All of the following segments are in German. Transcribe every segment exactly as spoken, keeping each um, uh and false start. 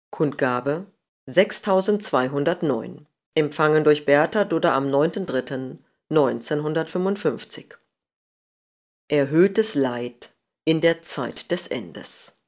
Kundgabe sechstausendzweihundertneun, empfangen durch Bertha Dudder am neunten dritten neunzehnhundertfünfundfünfzig. Erhöhtes Leid in der Zeit des Endes.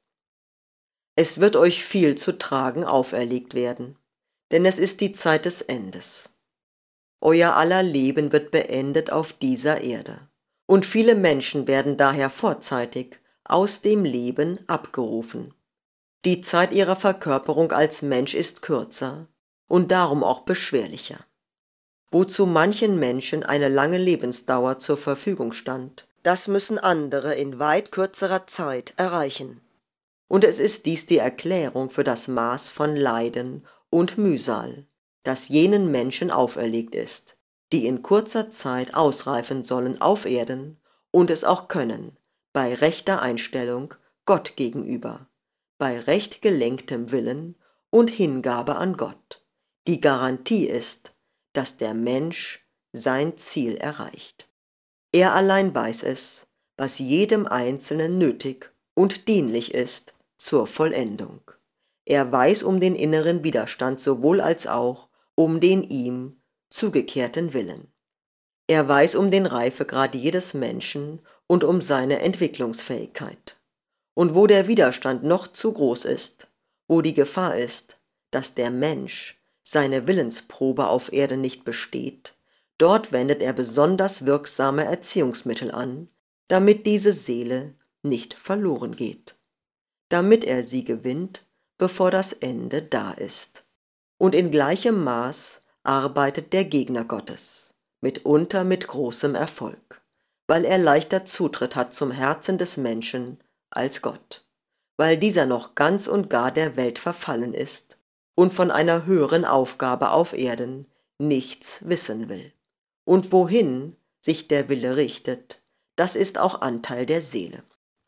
Es wird euch viel zu tragen auferlegt werden, denn es ist die Zeit des Endes. Euer aller Leben wird beendet auf dieser Erde, und viele Menschen werden daher vorzeitig aus dem Leben abgerufen. Die Zeit ihrer Verkörperung als Mensch ist kürzer und darum auch beschwerlicher. Wozu manchen Menschen eine lange Lebensdauer zur Verfügung stand, das müssen andere in weit kürzerer Zeit erreichen. Und es ist dies die Erklärung für das Maß von Leiden und Mühsal, das jenen Menschen auferlegt ist, die in kurzer Zeit ausreifen sollen auf Erden und es auch können, bei rechter Einstellung Gott gegenüber, bei recht gelenktem Willen und Hingabe an Gott. Die Garantie ist, dass der Mensch sein Ziel erreicht. Er allein weiß es, was jedem Einzelnen nötig und dienlich ist zur Vollendung. Er weiß um den inneren Widerstand sowohl als auch um den ihm zugekehrten Willen. Er weiß um den Reifegrad jedes Menschen und um seine Entwicklungsfähigkeit. Und wo der Widerstand noch zu groß ist, wo die Gefahr ist, dass der Mensch seine Willensprobe auf Erden nicht besteht, dort wendet er besonders wirksame Erziehungsmittel an, damit diese Seele nicht verloren geht, damit er sie gewinnt, bevor das Ende da ist. Und in gleichem Maß arbeitet der Gegner Gottes, mitunter mit großem Erfolg, weil er leichter Zutritt hat zum Herzen des Menschen als Gott, weil dieser noch ganz und gar der Welt verfallen ist und von einer höheren Aufgabe auf Erden nichts wissen will. Und wohin sich der Wille richtet, das ist auch Anteil der Seele.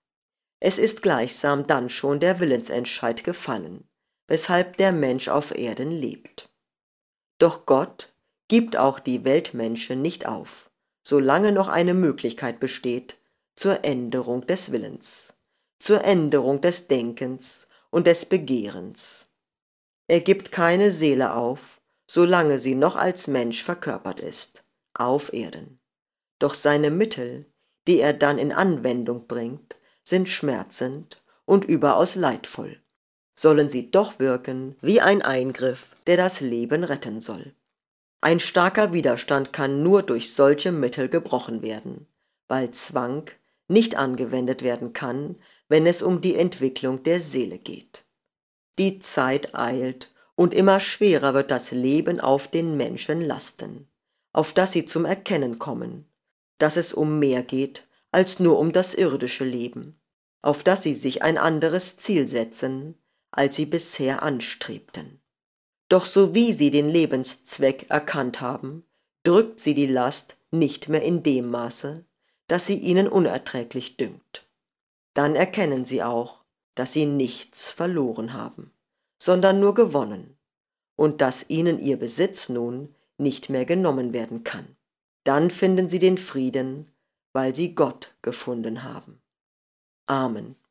Es ist gleichsam dann schon der Willensentscheid gefallen, weshalb der Mensch auf Erden lebt. Doch Gott gibt auch die Weltmenschen nicht auf, solange noch eine Möglichkeit besteht zur Änderung des Willens, zur Änderung des Denkens und des Begehrens. Er gibt keine Seele auf, solange sie noch als Mensch verkörpert ist, auf Erden. Doch seine Mittel, die er dann in Anwendung bringt, sind schmerzend und überaus leidvoll. Sollen sie doch wirken wie ein Eingriff, der das Leben retten soll. Ein starker Widerstand kann nur durch solche Mittel gebrochen werden, weil Zwang nicht angewendet werden kann, wenn es um die Entwicklung der Seele geht. Die Zeit eilt und immer schwerer wird das Leben auf den Menschen lasten, auf das sie zum Erkennen kommen, dass es um mehr geht als nur um das irdische Leben, auf das sie sich ein anderes Ziel setzen, als sie bisher anstrebten. Doch sowie sie den Lebenszweck erkannt haben, drückt sie die Last nicht mehr in dem Maße, dass sie ihnen unerträglich dünkt. Dann erkennen sie auch, dass sie nichts verloren haben, sondern nur gewonnen, und dass ihnen ihr Besitz nun nicht mehr genommen werden kann. Dann finden sie den Frieden, weil sie Gott gefunden haben. Amen.